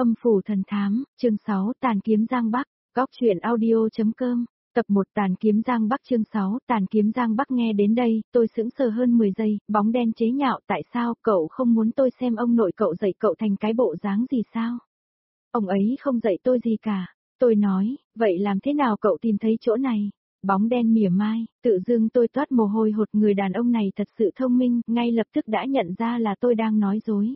Âm phủ thần thám, chương 6 Tàn kiếm Giang Bắc, góc truyện audio.com, tập 1 Tàn kiếm Giang Bắc chương 6 Tàn kiếm Giang Bắc. Nghe đến đây, tôi sững sờ hơn 10 giây, bóng đen chế nhạo, tại sao cậu không muốn tôi xem ông nội cậu dạy cậu thành cái bộ dáng gì sao? Ông ấy không dạy tôi gì cả. Tôi nói, vậy làm thế nào cậu tìm thấy chỗ này? Bóng đen mỉa mai, tự dưng tôi toát mồ hôi hột. Người đàn ông này thật sự thông minh, ngay lập tức đã nhận ra là tôi đang nói dối.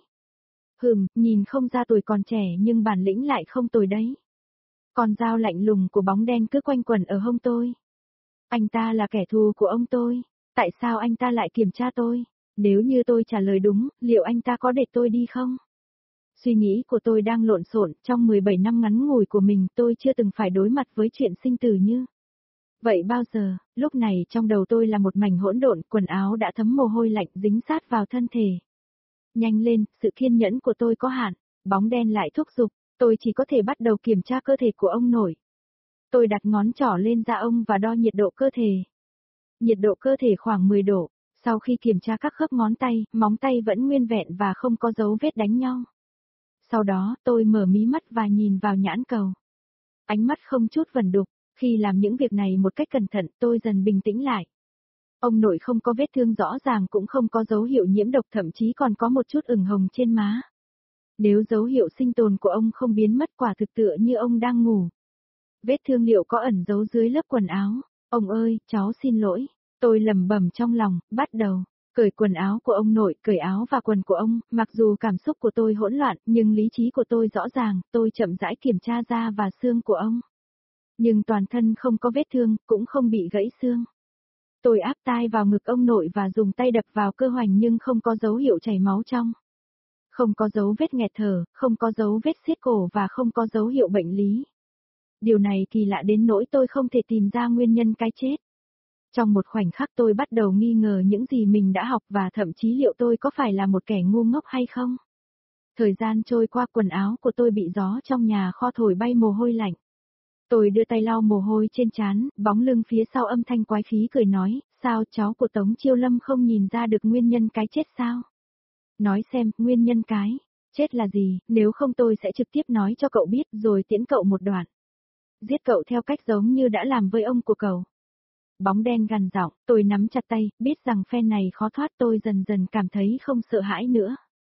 Nhìn không ra tuổi còn trẻ nhưng bản lĩnh lại không tồi đấy. Con dao lạnh lùng của bóng đen cứ quanh quẩn ở hông tôi. Anh ta là kẻ thù của ông tôi, tại sao anh ta lại kiểm tra tôi? Nếu như tôi trả lời đúng, liệu anh ta có để tôi đi không? Suy nghĩ của tôi đang lộn xộn, trong 17 năm ngắn ngủi của mình tôi chưa từng phải đối mặt với chuyện sinh tử như vậy bao giờ. Lúc này trong đầu tôi là một mảnh hỗn độn, quần áo đã thấm mồ hôi lạnh dính sát vào thân thể. Nhanh lên, sự kiên nhẫn của tôi có hạn. Bóng đen lại thúc giục, tôi chỉ có thể bắt đầu kiểm tra cơ thể của ông nội. Tôi đặt ngón trỏ lên da ông và đo nhiệt độ cơ thể. Nhiệt độ cơ thể khoảng 10 độ, sau khi kiểm tra các khớp ngón tay, móng tay vẫn nguyên vẹn và không có dấu vết đánh nhau. Sau đó, tôi mở mí mắt và nhìn vào nhãn cầu. Ánh mắt không chút vẩn đục, khi làm những việc này một cách cẩn thận, tôi dần bình tĩnh lại. Ông nội không có vết thương rõ ràng, cũng không có dấu hiệu nhiễm độc, thậm chí còn có một chút ửng hồng trên má. Nếu dấu hiệu sinh tồn của ông không biến mất, quả thực tựa như ông đang ngủ. Vết thương liệu có ẩn giấu dưới lớp quần áo? Ông ơi, cháu xin lỗi. Tôi lẩm bẩm trong lòng, bắt đầu cởi quần áo của ông nội, cởi áo và quần của ông. Mặc dù cảm xúc của tôi hỗn loạn, nhưng lý trí của tôi rõ ràng. Tôi chậm rãi kiểm tra da và xương của ông. Nhưng toàn thân không có vết thương, cũng không bị gãy xương. Tôi áp tai vào ngực ông nội và dùng tay đập vào cơ hoành, nhưng không có dấu hiệu chảy máu trong. Không có dấu vết nghẹt thở, không có dấu vết siết cổ và không có dấu hiệu bệnh lý. Điều này kỳ lạ đến nỗi tôi không thể tìm ra nguyên nhân cái chết. Trong một khoảnh khắc tôi bắt đầu nghi ngờ những gì mình đã học và thậm chí liệu tôi có phải là một kẻ ngu ngốc hay không. Thời gian trôi qua, quần áo của tôi bị gió trong nhà kho thổi bay mồ hôi lạnh. Tôi đưa tay lau mồ hôi trên trán, bóng lưng phía sau âm thanh quái khí cười nói, sao cháu của Tống Chiêu Lâm không nhìn ra được nguyên nhân cái chết sao? Nói xem, nguyên nhân cái chết là gì, nếu không tôi sẽ trực tiếp nói cho cậu biết rồi tiễn cậu một đoạn. Giết cậu theo cách giống như đã làm với ông của cậu. Bóng đen gằn giọng, tôi nắm chặt tay, biết rằng phen này khó thoát. Tôi dần dần cảm thấy không sợ hãi nữa.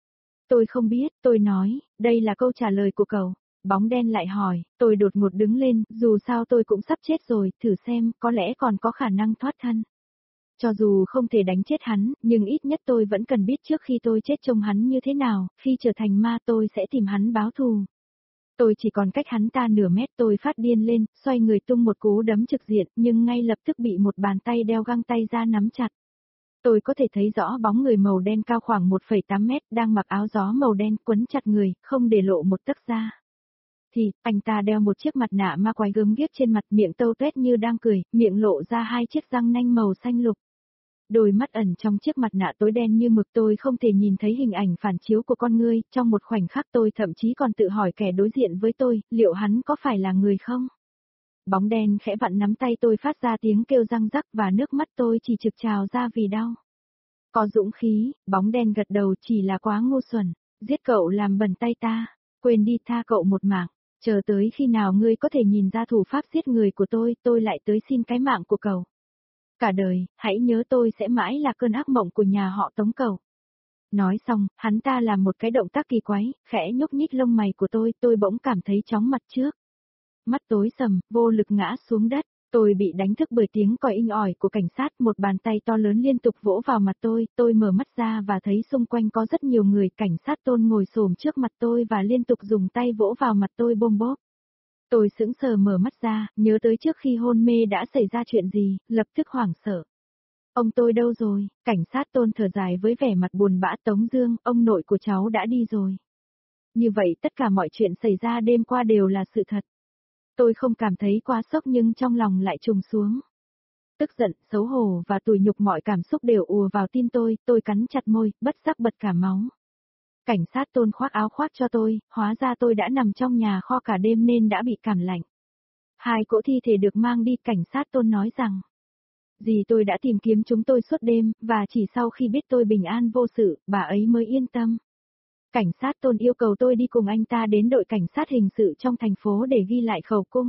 Tôi không biết, tôi nói, đây là câu trả lời của cậu. Bóng đen lại hỏi, tôi đột ngột đứng lên, dù sao tôi cũng sắp chết rồi, thử xem, có lẽ còn có khả năng thoát thân. Cho dù không thể đánh chết hắn, nhưng ít nhất tôi vẫn cần biết trước khi tôi chết trông hắn như thế nào, khi trở thành ma tôi sẽ tìm hắn báo thù. Tôi chỉ còn cách hắn ta nửa mét. Tôi phát điên lên, xoay người tung một cú đấm trực diện, nhưng ngay lập tức bị một bàn tay đeo găng tay ra nắm chặt. Tôi có thể thấy rõ bóng người màu đen cao khoảng 1,8 mét, đang mặc áo gió màu đen, quấn chặt người, không để lộ một tấc da. Thì, anh ta đeo một chiếc mặt nạ ma quái gớm ghiếc trên mặt, miệng tâu tuét như đang cười, miệng lộ ra hai chiếc răng nanh màu xanh lục. Đôi mắt ẩn trong chiếc mặt nạ tối đen như mực, tôi không thể nhìn thấy hình ảnh phản chiếu của con ngươi. Trong một khoảnh khắc tôi thậm chí còn tự hỏi kẻ đối diện với tôi, liệu hắn có phải là người không? Bóng đen khẽ vặn nắm tay tôi, phát ra tiếng kêu răng rắc và nước mắt tôi chỉ trực trào ra vì đau. Có dũng khí, bóng đen gật đầu, chỉ là quá ngu xuẩn. Giết cậu làm bẩn tay ta, quên đi, tha cậu một mạng. Chờ tới khi nào ngươi có thể nhìn ra thủ pháp giết người của tôi lại tới xin cái mạng của cậu. Cả đời, hãy nhớ tôi sẽ mãi là cơn ác mộng của nhà họ Tống cậu. Nói xong, hắn ta làm một cái động tác kỳ quái, khẽ nhúc nhích lông mày của tôi bỗng cảm thấy chóng mặt trước. Mắt tối sầm, vô lực ngã xuống đất. Tôi bị đánh thức bởi tiếng còi inh ỏi của cảnh sát, một bàn tay to lớn liên tục vỗ vào mặt tôi mở mắt ra và thấy xung quanh có rất nhiều người. Cảnh sát Tôn ngồi xổm trước mặt tôi và liên tục dùng tay vỗ vào mặt tôi bôm bốp. Tôi sững sờ mở mắt ra, nhớ tới trước khi hôn mê đã xảy ra chuyện gì, lập tức hoảng sợ. Ông tôi đâu rồi? Cảnh sát Tôn thở dài với vẻ mặt buồn bã. Tống Dương, ông nội của cháu đã đi rồi. Như vậy tất cả mọi chuyện xảy ra đêm qua đều là sự thật. Tôi không cảm thấy quá sốc nhưng trong lòng lại trùng xuống. Tức giận, xấu hổ và tủi nhục, mọi cảm xúc đều ùa vào tim tôi cắn chặt môi, bất giác bật cả máu. Cảnh sát Tôn khoác áo khoác cho tôi, hóa ra tôi đã nằm trong nhà kho cả đêm nên đã bị cảm lạnh. 2 cỗ thi thể được mang đi, cảnh sát Tôn nói rằng, dì tôi đã tìm kiếm chúng tôi suốt đêm, và chỉ sau khi biết tôi bình an vô sự, bà ấy mới yên tâm. Cảnh sát Tôn yêu cầu tôi đi cùng anh ta đến đội cảnh sát hình sự trong thành phố để ghi lại khẩu cung.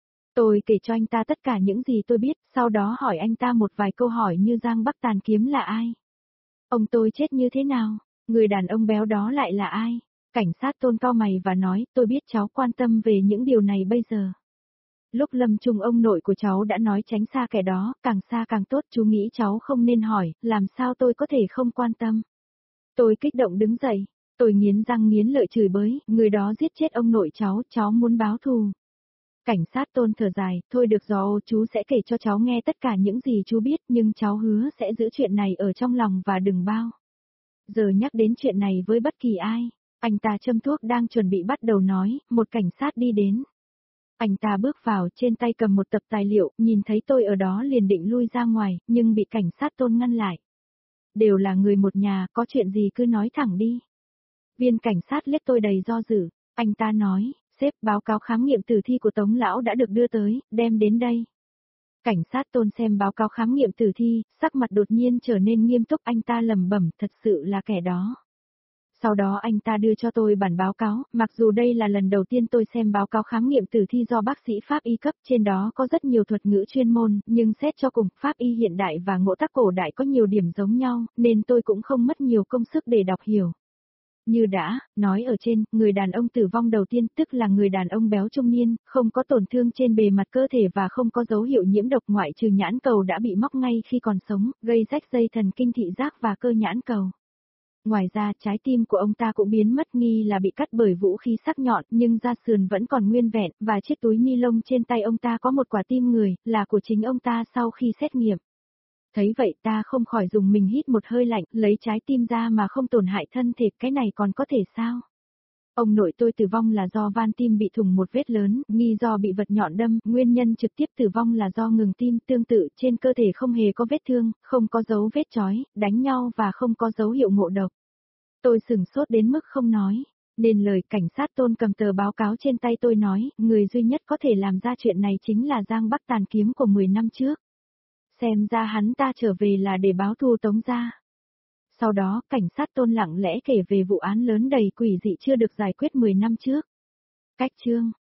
Tôi kể cho anh ta tất cả những gì tôi biết, sau đó hỏi anh ta một vài câu hỏi như Giang Bắc Tàn Kiếm là ai? Ông tôi chết như thế nào? Người đàn ông béo đó lại là ai? Cảnh sát Tôn cau mày và nói, tôi biết cháu quan tâm về những điều này bây giờ. Lúc lâm chung ông nội của cháu đã nói tránh xa kẻ đó, càng xa càng tốt, chú nghĩ cháu không nên hỏi, làm sao tôi có thể không quan tâm. Tôi kích động đứng dậy, tôi nghiến răng nghiến lợi chửi bới, người đó giết chết ông nội cháu muốn báo thù. Cảnh sát Tôn thở dài, thôi được rồi, chú sẽ kể cho cháu nghe tất cả những gì chú biết, nhưng cháu hứa sẽ giữ chuyện này ở trong lòng và đừng bao giờ nhắc đến chuyện này với bất kỳ ai. Anh ta châm thuốc đang chuẩn bị bắt đầu nói, một cảnh sát đi đến. Anh ta bước vào, trên tay cầm một tập tài liệu, nhìn thấy tôi ở đó liền định lui ra ngoài, nhưng bị cảnh sát Tôn ngăn lại. Đều là người một nhà, có chuyện gì cứ nói thẳng đi. Viên cảnh sát liếc tôi đầy do dự, anh ta nói, sếp, báo cáo khám nghiệm tử thi của Tống lão đã được đưa tới, đem đến đây. Cảnh sát Tôn xem báo cáo khám nghiệm tử thi, sắc mặt đột nhiên trở nên nghiêm túc, anh ta lẩm bẩm, thật sự là kẻ đó. Sau đó anh ta đưa cho tôi bản báo cáo, mặc dù đây là lần đầu tiên tôi xem báo cáo khám nghiệm tử thi do bác sĩ Pháp y cấp, trên đó có rất nhiều thuật ngữ chuyên môn, nhưng xét cho cùng, Pháp y hiện đại và ngộ tác cổ đại có nhiều điểm giống nhau, nên tôi cũng không mất nhiều công sức để đọc hiểu. Như đã nói ở trên, người đàn ông tử vong đầu tiên tức là người đàn ông béo trung niên, không có tổn thương trên bề mặt cơ thể và không có dấu hiệu nhiễm độc ngoại trừ nhãn cầu đã bị móc ngay khi còn sống, gây rách dây thần kinh thị giác và cơ nhãn cầu. Ngoài ra, trái tim của ông ta cũng biến mất nghi là bị cắt bởi vũ khí sắc nhọn, nhưng da sườn vẫn còn nguyên vẹn, và chiếc túi ni lông trên tay ông ta có một quả tim người, là của chính ông ta sau khi xét nghiệm. Thấy vậy ta không khỏi dùng mình hít một hơi lạnh, lấy trái tim ra mà không tổn hại thân thể, cái này còn có thể sao? Ông nội tôi tử vong là do van tim bị thủng một vết lớn, nghi do bị vật nhọn đâm, nguyên nhân trực tiếp tử vong là do ngừng tim, tương tự trên cơ thể không hề có vết thương, không có dấu vết chói, đánh nhau và không có dấu hiệu ngộ độc. Tôi sửng sốt đến mức không nói, nên lời cảnh sát Tôn cầm tờ báo cáo trên tay tôi nói, người duy nhất có thể làm ra chuyện này chính là Giang Bắc Tàn Kiếm của 10 năm trước. Xem ra hắn ta trở về là để báo thù Tống gia. Sau đó, cảnh sát Tôn lặng lẽ kể về vụ án lớn đầy quỷ dị chưa được giải quyết 10 năm trước. Cách chương